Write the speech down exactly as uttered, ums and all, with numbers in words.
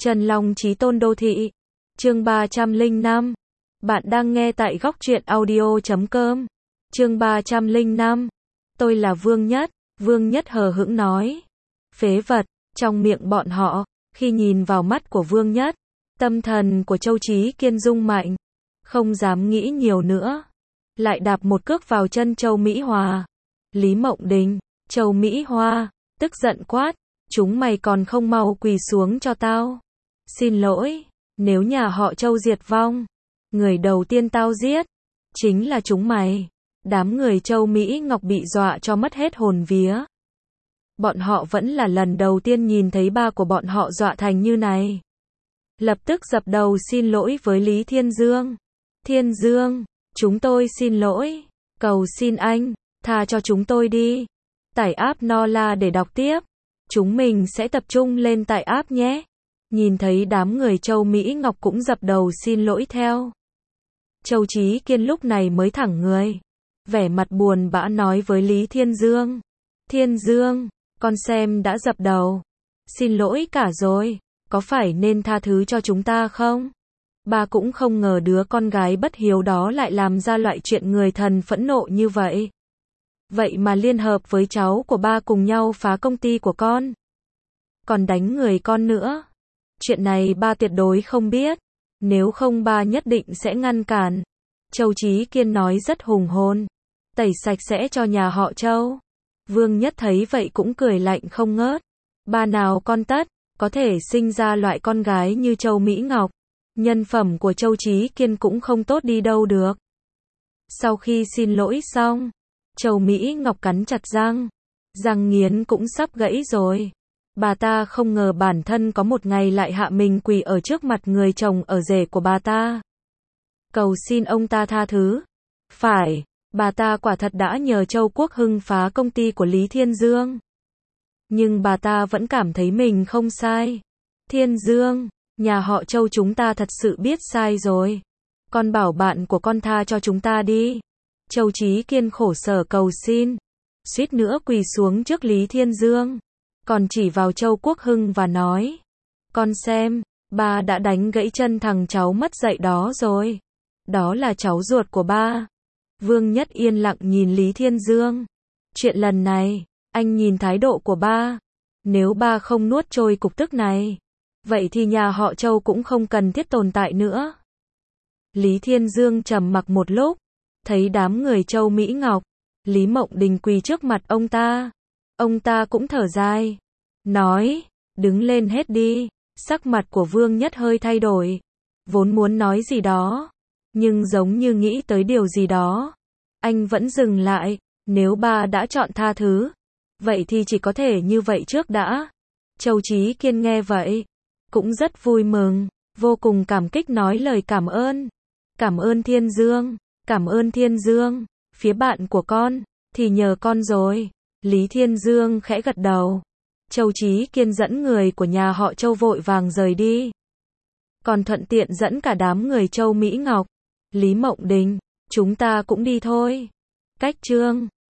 Trần Long Chí Tôn Đô Thị. Chương ba trăm lẻ năm. Bạn đang nghe tại góc truyện audio chấm com. Chương ba trăm lẻ năm. Tôi là Vương Nhất. Vương Nhất hờ hững nói. Phế vật. Trong miệng bọn họ, khi nhìn vào mắt của Vương Nhất, tâm thần của Châu Chí Kiên rung mạnh, không dám nghĩ nhiều nữa, lại đạp một cước vào chân Châu Mỹ Hòa. Lý Mộng Đình, Châu Mỹ Hoa, tức giận quát, chúng mày còn không mau quỳ xuống cho tao. Xin lỗi, nếu nhà họ Châu diệt vong, người đầu tiên tao giết, chính là chúng mày. Đám người Châu Mỹ Ngọc bị dọa cho mất hết hồn vía. Bọn họ vẫn là lần đầu tiên nhìn thấy ba của bọn họ dọa thành như này. Lập tức dập đầu xin lỗi với Lý Thiên Dương. Thiên Dương, chúng tôi xin lỗi, cầu xin anh, tha cho chúng tôi đi. Tải app Nola để đọc tiếp. Chúng mình sẽ tập trung lên tải app nhé. Nhìn thấy đám người Châu Mỹ Ngọc cũng dập đầu xin lỗi theo. Châu Chí Kiên lúc này mới thẳng người, vẻ mặt buồn bã nói với Lý Thiên Dương. Thiên Dương, con xem đã dập đầu, xin lỗi cả rồi, có phải nên tha thứ cho chúng ta không? Ba cũng không ngờ đứa con gái bất hiếu đó lại làm ra loại chuyện người thần phẫn nộ như vậy. Vậy mà liên hợp với cháu của ba cùng nhau phá công ty của con, còn đánh người con nữa. Chuyện này ba tuyệt đối không biết, nếu không ba nhất định sẽ ngăn cản. Châu Chí Kiên nói rất hùng hồn, tẩy sạch sẽ cho nhà họ Châu. Vương Nhất thấy vậy cũng cười lạnh không ngớt. Ba nào con tất, có thể sinh ra loại con gái như Châu Mỹ Ngọc. Nhân phẩm của Châu Chí Kiên cũng không tốt đi đâu được. Sau khi xin lỗi xong, Châu Mỹ Ngọc cắn chặt răng. Răng nghiến cũng sắp gãy rồi. Bà ta không ngờ bản thân có một ngày lại hạ mình quỳ ở trước mặt người chồng ở rể của bà ta, cầu xin ông ta tha thứ. Phải, bà ta quả thật đã nhờ Châu Quốc Hưng phá công ty của Lý Thiên Dương. Nhưng bà ta vẫn cảm thấy mình không sai. Thiên Dương, nhà họ Châu chúng ta thật sự biết sai rồi. Con bảo bạn của con tha cho chúng ta đi. Châu Chí Kiên khổ sở cầu xin, suýt nữa quỳ xuống trước Lý Thiên Dương, còn chỉ vào Châu Quốc Hưng và nói. Con xem, ba đã đánh gãy chân thằng cháu mất dạy đó rồi. Đó là cháu ruột của ba. Vương Nhất yên lặng nhìn Lý Thiên Dương. Chuyện lần này, anh nhìn thái độ của ba. Nếu ba không nuốt trôi cục tức này, vậy thì nhà họ Châu cũng không cần thiết tồn tại nữa. Lý Thiên Dương trầm mặc một lúc, thấy đám người Châu Mỹ Ngọc, Lý Mộng Đình quỳ trước mặt ông ta. Ông ta cũng thở dài, nói, đứng lên hết đi. Sắc mặt của Vương Nhất hơi thay đổi, vốn muốn nói gì đó, nhưng giống như nghĩ tới điều gì đó, anh vẫn dừng lại. Nếu ba đã chọn tha thứ, vậy thì chỉ có thể như vậy trước đã. Châu Chí Kiên nghe vậy, cũng rất vui mừng, vô cùng cảm kích nói lời cảm ơn. Cảm ơn Thiên Dương, cảm ơn Thiên Dương, phía bạn của con, thì nhờ con rồi. Lý Thiên Dương khẽ gật đầu. Châu Chí Kiên dẫn người của nhà họ Châu vội vàng rời đi, còn thuận tiện dẫn cả đám người Châu Mỹ Ngọc, Lý Mộng Đình, chúng ta cũng đi thôi. Cách chương